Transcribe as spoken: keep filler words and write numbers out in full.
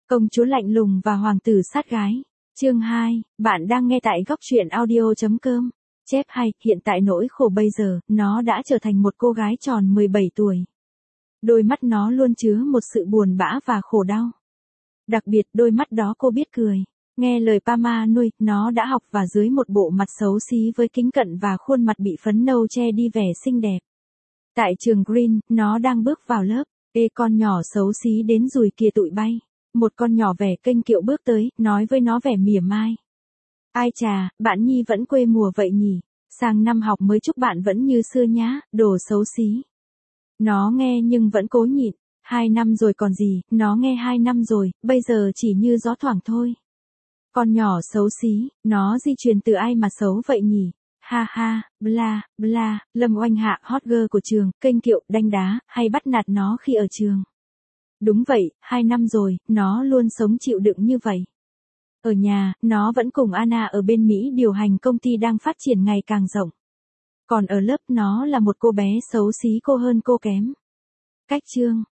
Công chúa lạnh lùng và hoàng tử sát gái. Chương hai, bạn đang nghe tại góc truyện audio chấm com. Chép hay, hiện tại nỗi khổ bây giờ, nó đã trở thành một cô gái tròn mười bảy tuổi. Đôi mắt nó luôn chứa một sự buồn bã và khổ đau. Đặc biệt đôi mắt đó cô biết cười. Nghe lời Pama nuôi, nó đã học và dưới một bộ mặt xấu xí với kính cận và khuôn mặt bị phấn nâu che đi vẻ xinh đẹp. Tại trường Green, nó đang bước vào lớp. Ê con nhỏ xấu xí đến rùi kìa tụi bay. Một con nhỏ vẻ kênh kiệu bước tới, nói với nó vẻ mỉa mai. Ai chà, bạn Nhi vẫn quê mùa vậy nhỉ? Sang năm học mới chúc bạn vẫn như xưa nhá, đồ xấu xí. Nó nghe nhưng vẫn cố nhịn. Hai năm rồi còn gì, nó nghe hai năm rồi, bây giờ chỉ như gió thoảng thôi. Con nhỏ xấu xí, nó di truyền từ ai mà xấu vậy nhỉ? Ha ha, bla, bla, Lâm Oanh Hạ hot girl của trường, kênh kiệu, đánh đá, hay bắt nạt nó khi ở trường. Đúng vậy, hai năm rồi, nó luôn sống chịu đựng như vậy. Ở nhà, nó vẫn cùng Anna ở bên Mỹ điều hành công ty đang phát triển ngày càng rộng. Còn ở lớp nó là một cô bé xấu xí cô hơn cô kém. Cách chương,